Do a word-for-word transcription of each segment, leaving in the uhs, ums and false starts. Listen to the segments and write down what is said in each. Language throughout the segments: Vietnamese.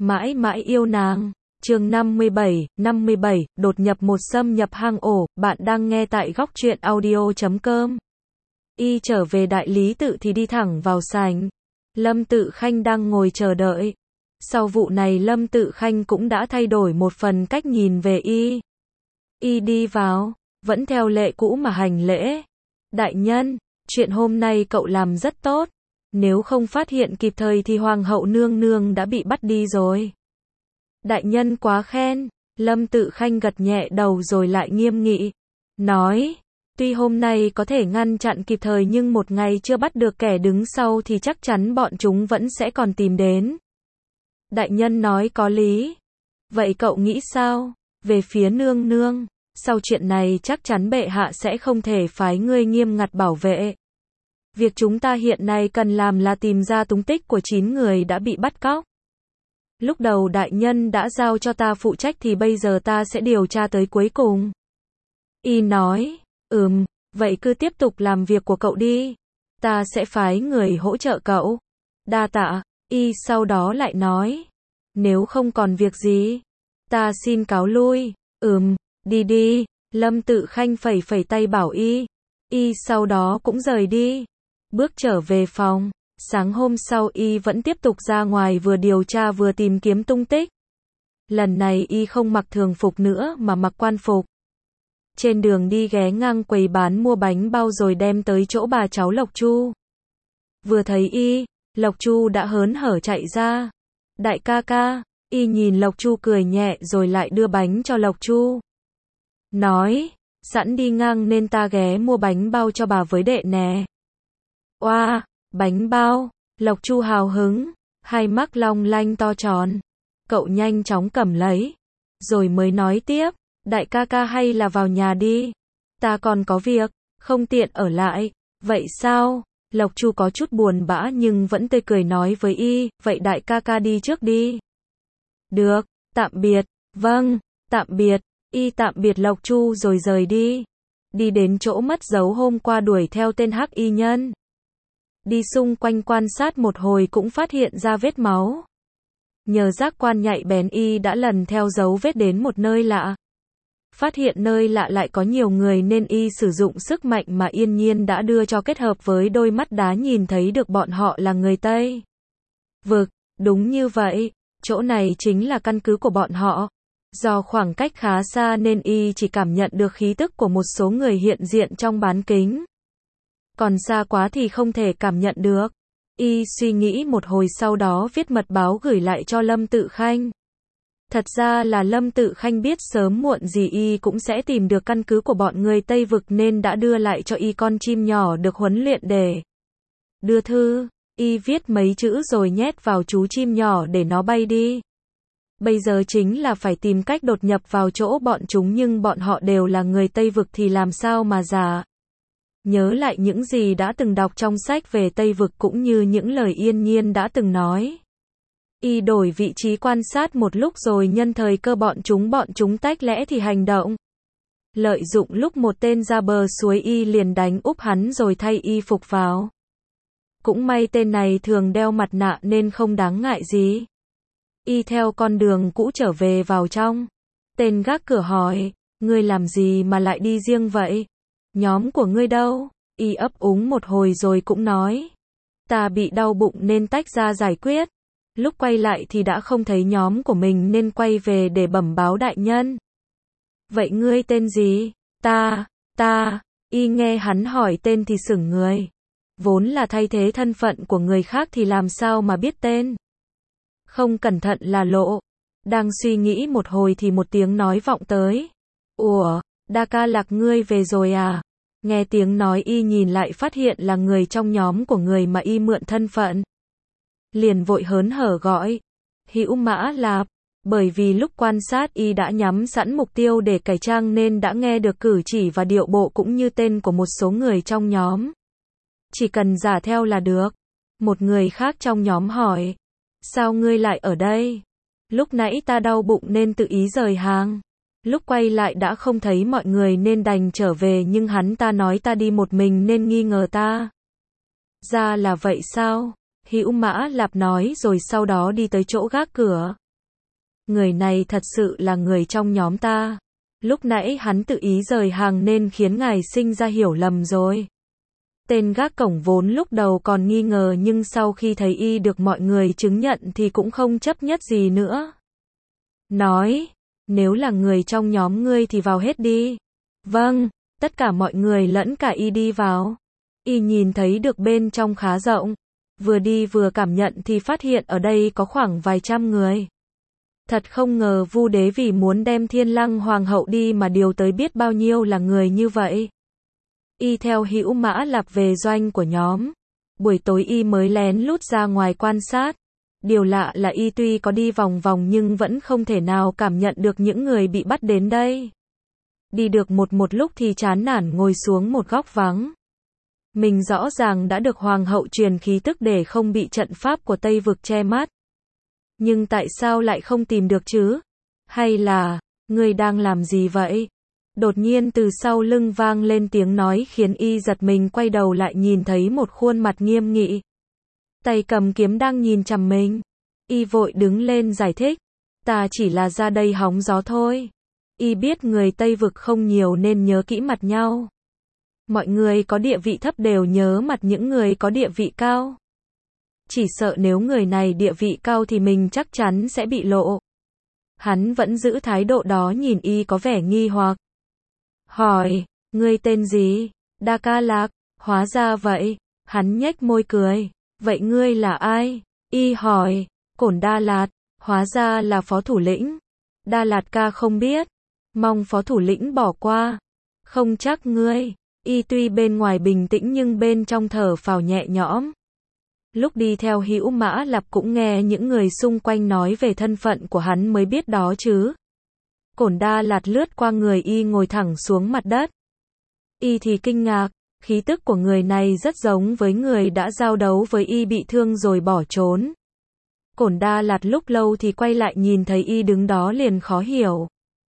Mãi mãi yêu nàng. Chương năm mươi bảy, năm mươi bảy, đột nhập một xâm nhập hang ổ, bạn đang nghe tại góc truyện audio chấm com. Y trở về đại lý tự thì đi thẳng vào sảnh. Lâm Tự Khanh đang ngồi chờ đợi. Sau vụ này Lâm Tự Khanh cũng đã thay đổi một phần cách nhìn về y. Y đi vào, vẫn theo lệ cũ mà hành lễ. Đại nhân, chuyện hôm nay cậu làm rất tốt. Nếu không phát hiện kịp thời thì Hoàng hậu nương nương đã bị bắt đi rồi. Đại nhân quá khen. Lâm Tự Khanh gật nhẹ đầu rồi lại nghiêm nghị. Nói, tuy hôm nay có thể ngăn chặn kịp thời nhưng một ngày chưa bắt được kẻ đứng sau thì chắc chắn bọn chúng vẫn sẽ còn tìm đến. Đại nhân nói có lý. Vậy cậu nghĩ sao? Về phía nương nương, sau chuyện này chắc chắn bệ hạ sẽ không thể phái ngươi nghiêm ngặt bảo vệ. Việc chúng ta hiện nay cần làm là tìm ra tung tích của chín người đã bị bắt cóc. Lúc đầu đại nhân đã giao cho ta phụ trách thì bây giờ ta sẽ điều tra tới cuối cùng. Y nói, ừm, vậy cứ tiếp tục làm việc của cậu đi. Ta sẽ phái người hỗ trợ cậu. Đa tạ. Y sau đó lại nói, nếu không còn việc gì, ta xin cáo lui. Ừm, đi đi. Lâm Tự Khanh phẩy phẩy tay bảo Y. Y sau đó cũng rời đi. Bước trở về phòng. Sáng hôm sau Y vẫn tiếp tục ra ngoài vừa điều tra vừa tìm kiếm tung tích. Lần này Y không mặc thường phục nữa mà mặc quan phục. Trên đường đi ghé ngang quầy bán mua bánh bao rồi đem tới chỗ bà cháu Lộc Chu. Vừa thấy Y, Lộc Chu đã hớn hở chạy ra. Đại ca ca. Y nhìn Lộc Chu cười nhẹ rồi lại đưa bánh cho Lộc Chu. Nói, sẵn đi ngang nên ta ghé mua bánh bao cho bà với đệ nè. Oa, wow, bánh bao. Lộc Chu hào hứng, hai mắt long lanh to tròn. Cậu nhanh chóng cầm lấy, rồi mới nói tiếp, đại ca ca hay là vào nhà đi. Ta còn có việc, không tiện ở lại. Vậy sao? Lộc Chu có chút buồn bã nhưng vẫn tươi cười nói với Y, vậy đại ca ca đi trước đi. Được, tạm biệt. Vâng, tạm biệt. Y tạm biệt Lộc Chu rồi rời đi. Đi đến chỗ mất dấu hôm qua đuổi theo tên hắc y nhân. Đi xung quanh quan sát một hồi cũng phát hiện ra vết máu. Nhờ giác quan nhạy bén Y đã lần theo dấu vết đến một nơi lạ. Phát hiện nơi lạ lại có nhiều người nên Y sử dụng sức mạnh mà yên nhiên đã đưa cho kết hợp với đôi mắt đá nhìn thấy được bọn họ là người Tây Vực. Đúng như vậy, chỗ này chính là căn cứ của bọn họ. Do khoảng cách khá xa nên Y chỉ cảm nhận được khí tức của một số người hiện diện trong bán kính. Còn xa quá thì không thể cảm nhận được. Y suy nghĩ một hồi sau đó viết mật báo gửi lại cho Lâm Tự Khanh. Thật ra là Lâm Tự Khanh biết sớm muộn gì Y cũng sẽ tìm được căn cứ của bọn người Tây Vực nên đã đưa lại cho Y con chim nhỏ được huấn luyện để đưa thư. Y viết mấy chữ rồi nhét vào chú chim nhỏ để nó bay đi. Bây giờ chính là phải tìm cách đột nhập vào chỗ bọn chúng nhưng bọn họ đều là người Tây Vực thì làm sao mà giả. Nhớ lại những gì đã từng đọc trong sách về Tây Vực cũng như những lời yên nhiên đã từng nói. Y đổi vị trí quan sát một lúc rồi nhân thời cơ bọn chúng bọn chúng tách lẽ thì hành động. Lợi dụng lúc một tên ra bờ suối Y liền đánh úp hắn rồi thay y phục vào. Cũng may tên này thường đeo mặt nạ nên không đáng ngại gì. Y theo con đường cũ trở về vào trong. Tên gác cửa hỏi, ngươi làm gì mà lại đi riêng vậy? Nhóm của ngươi đâu? Y ấp úng một hồi rồi cũng nói, ta bị đau bụng nên tách ra giải quyết. Lúc quay lại thì đã không thấy nhóm của mình nên quay về để bẩm báo đại nhân. Vậy ngươi tên gì? Ta, ta. Y nghe hắn hỏi tên thì sững người. Vốn là thay thế thân phận của người khác thì làm sao mà biết tên. Không cẩn thận là lộ. Đang suy nghĩ một hồi thì một tiếng nói vọng tới. Ủa, Đa ca Lạc ngươi về rồi à? Nghe tiếng nói Y nhìn lại phát hiện là người trong nhóm của người mà Y mượn thân phận. Liền vội hớn hở gọi, Hữu Mã Lạp. Bởi vì lúc quan sát Y đã nhắm sẵn mục tiêu để cải trang nên đã nghe được cử chỉ và điệu bộ cũng như tên của một số người trong nhóm. Chỉ cần giả theo là được. Một người khác trong nhóm hỏi, sao ngươi lại ở đây? Lúc nãy ta đau bụng nên tự ý rời hàng. Lúc quay lại đã không thấy mọi người nên đành trở về nhưng hắn ta nói ta đi một mình nên nghi ngờ ta. Ra là vậy sao? Hữu Mã Lạp nói rồi sau đó đi tới chỗ gác cửa. người này thật sự là người trong nhóm ta. Lúc nãy hắn tự ý rời hàng nên khiến ngài sinh ra hiểu lầm rồi. Tên gác cổng vốn lúc đầu còn nghi ngờ nhưng sau khi thấy y được mọi người chứng nhận thì cũng không chấp nhất gì nữa. Nói, nếu là người trong nhóm ngươi thì vào hết đi. Vâng, tất cả mọi người lẫn cả y đi vào. Y nhìn thấy được bên trong khá rộng. Vừa đi vừa cảm nhận thì phát hiện ở đây có khoảng vài trăm người. Thật không ngờ Vu Đế vì muốn đem Thiên Lăng Hoàng hậu đi mà điều tới biết bao nhiêu là người như vậy. Y theo Hữu Mã Lạp về doanh của nhóm. Buổi tối y mới lén lút ra ngoài quan sát. Điều lạ là y tuy có đi vòng vòng nhưng vẫn không thể nào cảm nhận được những người bị bắt đến đây. Đi được một một lúc thì chán nản ngồi xuống một góc vắng. Mình rõ ràng đã được Hoàng hậu truyền khí tức để không bị trận pháp của Tây Vực che mắt. Nhưng tại sao lại không tìm được chứ? Hay là, ngươi đang làm gì vậy? Đột nhiên từ sau lưng vang lên tiếng nói khiến y giật mình quay đầu lại nhìn thấy một khuôn mặt nghiêm nghị. Tay cầm kiếm đang nhìn chằm mình. Y vội đứng lên giải thích. Ta chỉ là ra đây hóng gió thôi. Y biết người Tây Vực không nhiều nên nhớ kỹ mặt nhau. Mọi người có địa vị thấp đều nhớ mặt những người có địa vị cao. Chỉ sợ nếu người này địa vị cao thì mình chắc chắn sẽ bị lộ. Hắn vẫn giữ thái độ đó nhìn y có vẻ nghi hoặc. Hỏi, ngươi tên gì? Đa Ca Lạc, hóa ra vậy. Hắn nhếch môi cười. Vậy ngươi là ai? Y hỏi, Cổn Đa Lạt, hóa ra là phó thủ lĩnh. Đa Lạt ca không biết. Mong phó thủ lĩnh bỏ qua. Không chắc ngươi. Y tuy bên ngoài bình tĩnh nhưng bên trong thở phào nhẹ nhõm. Lúc đi theo Hữu Mã Lạp cũng nghe những người xung quanh nói về thân phận của hắn mới biết đó chứ. Cổn Đa Lạt lướt qua người y ngồi thẳng xuống mặt đất. Y thì kinh ngạc, khí tức của người này rất giống với người đã giao đấu với y bị thương rồi bỏ trốn. Cổn Đa Lạt lúc lâu thì quay lại nhìn thấy y đứng đó liền khó hiểu.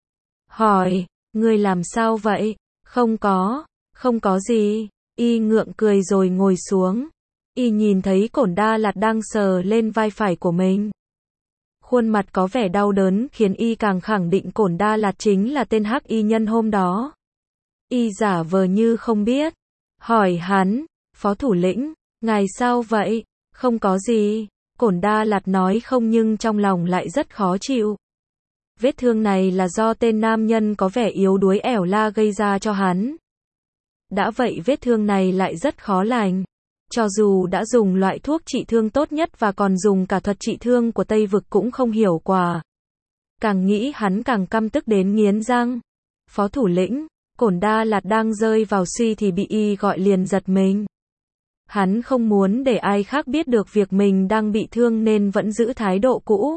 Hỏi, ngươi làm sao vậy? Không có, không có gì. Y ngượng cười rồi ngồi xuống. Y nhìn thấy Cổn Đa Lạt đang sờ lên vai phải của mình. Khuôn mặt có vẻ đau đớn khiến y càng khẳng định Cổn Đa Lạt chính là tên hắc y nhân hôm đó. Y giả vờ như không biết. Hỏi hắn, phó thủ lĩnh, ngài sao vậy? Không có gì. Cổn Đa Lạt nói không nhưng trong lòng lại rất khó chịu. Vết thương này là do tên nam nhân có vẻ yếu đuối ẻo la gây ra cho hắn. Đã vậy vết thương này lại rất khó lành. Cho dù đã dùng loại thuốc trị thương tốt nhất và còn dùng cả thuật trị thương của Tây Vực cũng không hiệu quả. Càng nghĩ hắn càng căm tức đến nghiến răng. Phó thủ lĩnh, Cổn Đa Lạt đang rơi vào suy thì bị y gọi liền giật mình. Hắn không muốn để ai khác biết được việc mình đang bị thương nên vẫn giữ thái độ cũ.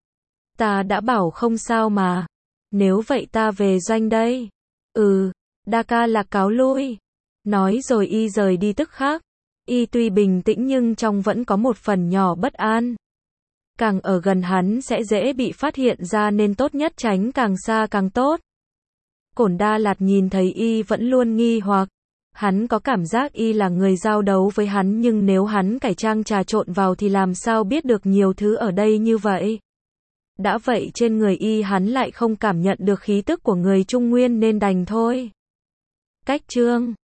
Ta đã bảo không sao mà. Nếu vậy ta về doanh đây. Ừ, Đa Ca Lạc cáo lui. Nói rồi y rời đi tức khắc. Y tuy bình tĩnh nhưng trong vẫn có một phần nhỏ bất an. Càng ở gần hắn sẽ dễ bị phát hiện ra nên tốt nhất tránh càng xa càng tốt. Cổn Đa Lạt nhìn thấy y vẫn luôn nghi hoặc. Hắn có cảm giác y là người giao đấu với hắn nhưng nếu hắn cải trang trà trộn vào thì làm sao biết được nhiều thứ ở đây như vậy. Đã vậy trên người y hắn lại không cảm nhận được khí tức của người Trung Nguyên nên đành thôi. Cách chương